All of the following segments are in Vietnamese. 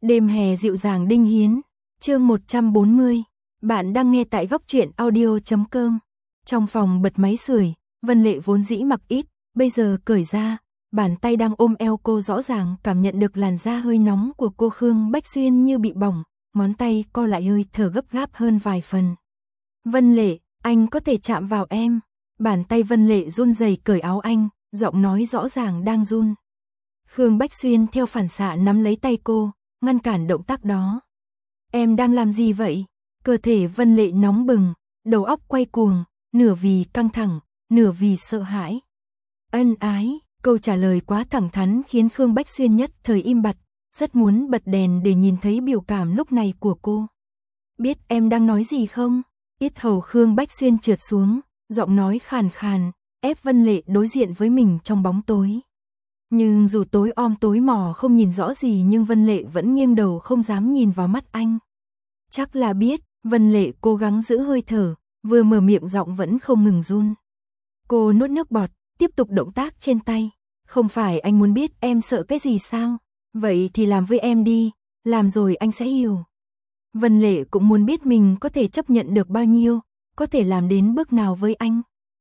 Đêm hè dịu dàng Đinh Hiến, chương 140. Bạn đang nghe tại góc truyện audio.com. Trong phòng bật máy sưởi, Vân Lệ vốn dĩ mặc ít, bây giờ cởi ra, bàn tay đang ôm eo cô rõ ràng cảm nhận được làn da hơi nóng của cô. Khương Bách Xuyên như bị bỏng, ngón tay co lại hơi thở gấp gáp hơn vài phần. Vân Lệ, anh có thể chạm vào em. Bàn tay Vân Lệ run rẩy cởi áo anh, giọng nói rõ ràng đang run. Khương Bách Xuyên theo phản xạ nắm lấy tay cô, ngăn cản động tác đó. Em đang làm gì vậy? Cơ thể Vân Lệ nóng bừng, đầu óc quay cuồng, nửa vì căng thẳng, nửa vì sợ hãi. Ân ái, câu trả lời quá thẳng thắn khiến Khương Bách Xuyên nhất thời im bặt, rất muốn bật đèn để nhìn thấy biểu cảm lúc này của cô. Biết em đang nói gì không? Yết hầu Khương Bách Xuyên trượt xuống, giọng nói khàn khàn, ép Vân Lệ đối diện với mình trong bóng tối. Nhưng dù tối om tối mò không nhìn rõ gì nhưng Vân Lệ vẫn nghiêng đầu không dám nhìn vào mắt anh. Chắc là biết, Vân Lệ cố gắng giữ hơi thở, vừa mở miệng giọng vẫn không ngừng run. Cô nuốt nước bọt, tiếp tục động tác trên tay. Không phải anh muốn biết em sợ cái gì sao? Vậy thì làm với em đi, làm rồi anh sẽ hiểu. Vân Lệ cũng muốn biết mình có thể chấp nhận được bao nhiêu, có thể làm đến bước nào với anh.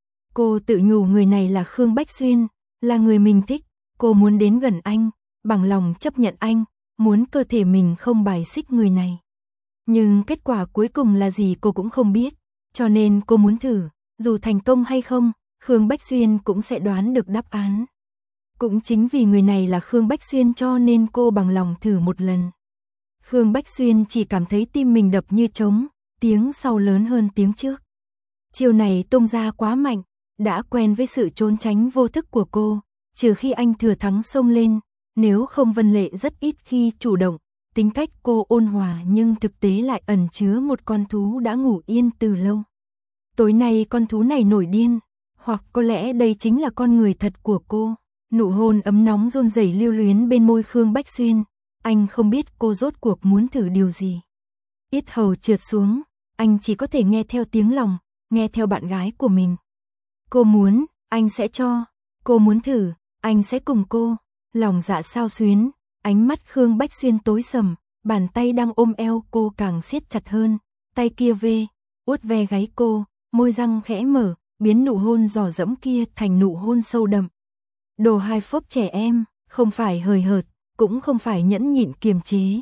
Cô tự nhủ người này là Khương Bách Xuyên, là người mình thích. Cô muốn đến gần anh, bằng lòng chấp nhận anh, muốn cơ thể mình không bài xích người này. Nhưng kết quả cuối cùng là gì cô cũng không biết, cho nên cô muốn thử, dù thành công hay không, Khương Bách Xuyên cũng sẽ đoán được đáp án. Cũng chính vì người này là Khương Bách Xuyên cho nên cô bằng lòng thử một lần. Khương Bách Xuyên chỉ cảm thấy tim mình đập như trống, tiếng sau lớn hơn tiếng trước. Chiều này tung ra quá mạnh, đã quen với sự trốn tránh vô thức của cô. Trừ khi anh thừa thắng xông lên, nếu không Vân Lệ rất ít khi chủ động, tính cách cô ôn hòa nhưng thực tế lại ẩn chứa một con thú đã ngủ yên từ lâu. Tối nay con thú này nổi điên, hoặc có lẽ đây chính là con người thật của cô. Nụ hôn ấm nóng run rẩy lưu luyến bên môi Khương Bách Xuyên, anh không biết cô rốt cuộc muốn thử điều gì. Yết hầu trượt xuống, anh chỉ có thể nghe theo tiếng lòng, nghe theo bạn gái của mình. Cô muốn, anh sẽ cho, cô muốn thử, anh sẽ cùng cô. Lòng dạ sao xuyến, ánh mắt Khương Bách Xuyên tối sầm, bàn tay đang ôm eo cô càng siết chặt hơn, tay kia uốt ve gáy cô, môi răng khẽ mở, biến nụ hôn dò dẫm kia thành nụ hôn sâu đậm. Đồ hai phốp trẻ em, không phải hời hợt, cũng không phải nhẫn nhịn kiềm chế.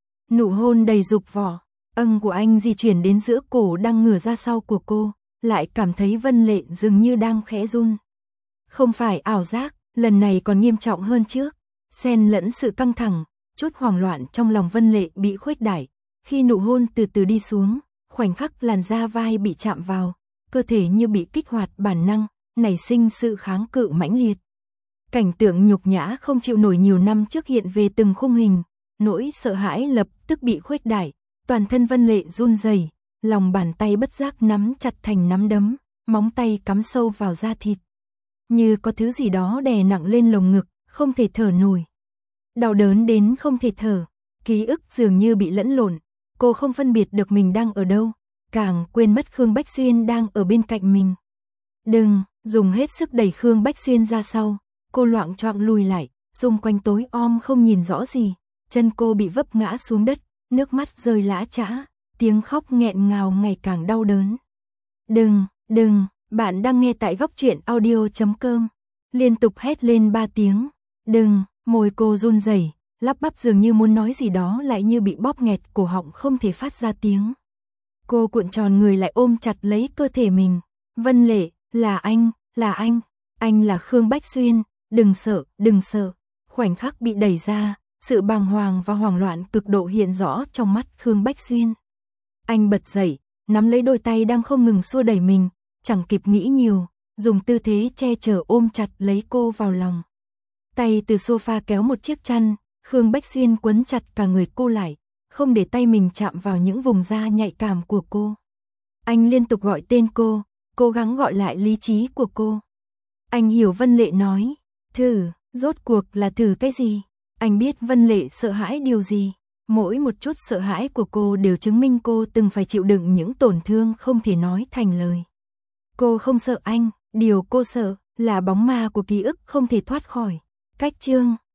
Nụ hôn đầy dục vỏ, âng của anh di chuyển đến giữa cổ đang ngửa ra sau của cô, lại cảm thấy Vân Lệ dường như đang khẽ run. Không phải ảo giác, lần này còn nghiêm trọng hơn trước, xen lẫn sự căng thẳng, chút hoảng loạn trong lòng Vân Lệ bị khuếch đại, khi nụ hôn từ từ đi xuống, khoảnh khắc làn da vai bị chạm vào, cơ thể như bị kích hoạt bản năng, nảy sinh sự kháng cự mãnh liệt. Cảnh tượng nhục nhã không chịu nổi nhiều năm trước hiện về từng khung hình, nỗi sợ hãi lập tức bị khuếch đại, toàn thân Vân Lệ run rẩy, lòng bàn tay bất giác nắm chặt thành nắm đấm, móng tay cắm sâu vào da thịt. Như có thứ gì đó đè nặng lên lồng ngực, không thể thở nổi. Đau đớn đến không thể thở, ký ức dường như bị lẫn lộn, cô không phân biệt được mình đang ở đâu, càng quên mất Khương Bách Xuyên đang ở bên cạnh mình. Đừng, dùng hết sức đẩy Khương Bách Xuyên ra sau, cô loạng choạng lùi lại, xung quanh tối om không nhìn rõ gì, chân cô bị vấp ngã xuống đất, nước mắt rơi lã chã, tiếng khóc nghẹn ngào ngày càng đau đớn. Đừng, bạn đang nghe tại góc truyện audio.com. Liên tục hét lên 3 tiếng. Đừng, môi cô run rẩy, lắp bắp dường như muốn nói gì đó lại như bị bóp nghẹt cổ họng không thể phát ra tiếng. Cô cuộn tròn người lại ôm chặt lấy cơ thể mình. Vân Lệ, là anh là Khương Bách Xuyên, đừng sợ. Khoảnh khắc bị đẩy ra, sự bàng hoàng và hoảng loạn cực độ hiện rõ trong mắt Khương Bách Xuyên. Anh bật dậy, nắm lấy đôi tay đang không ngừng xua đẩy mình. Chẳng kịp nghĩ nhiều, dùng tư thế che chở ôm chặt lấy cô vào lòng. Tay từ sofa kéo một chiếc chăn, Khương Bách Xuyên quấn chặt cả người cô lại, không để tay mình chạm vào những vùng da nhạy cảm của cô. Anh liên tục gọi tên cô, cố gắng gọi lại lý trí của cô. Anh hiểu Vân Lệ nói, thử, rốt cuộc là thử cái gì? Anh biết Vân Lệ sợ hãi điều gì? Mỗi một chút sợ hãi của cô đều chứng minh cô từng phải chịu đựng những tổn thương không thể nói thành lời. Cô không sợ anh, điều cô sợ là bóng ma của ký ức không thể thoát khỏi. Cách chương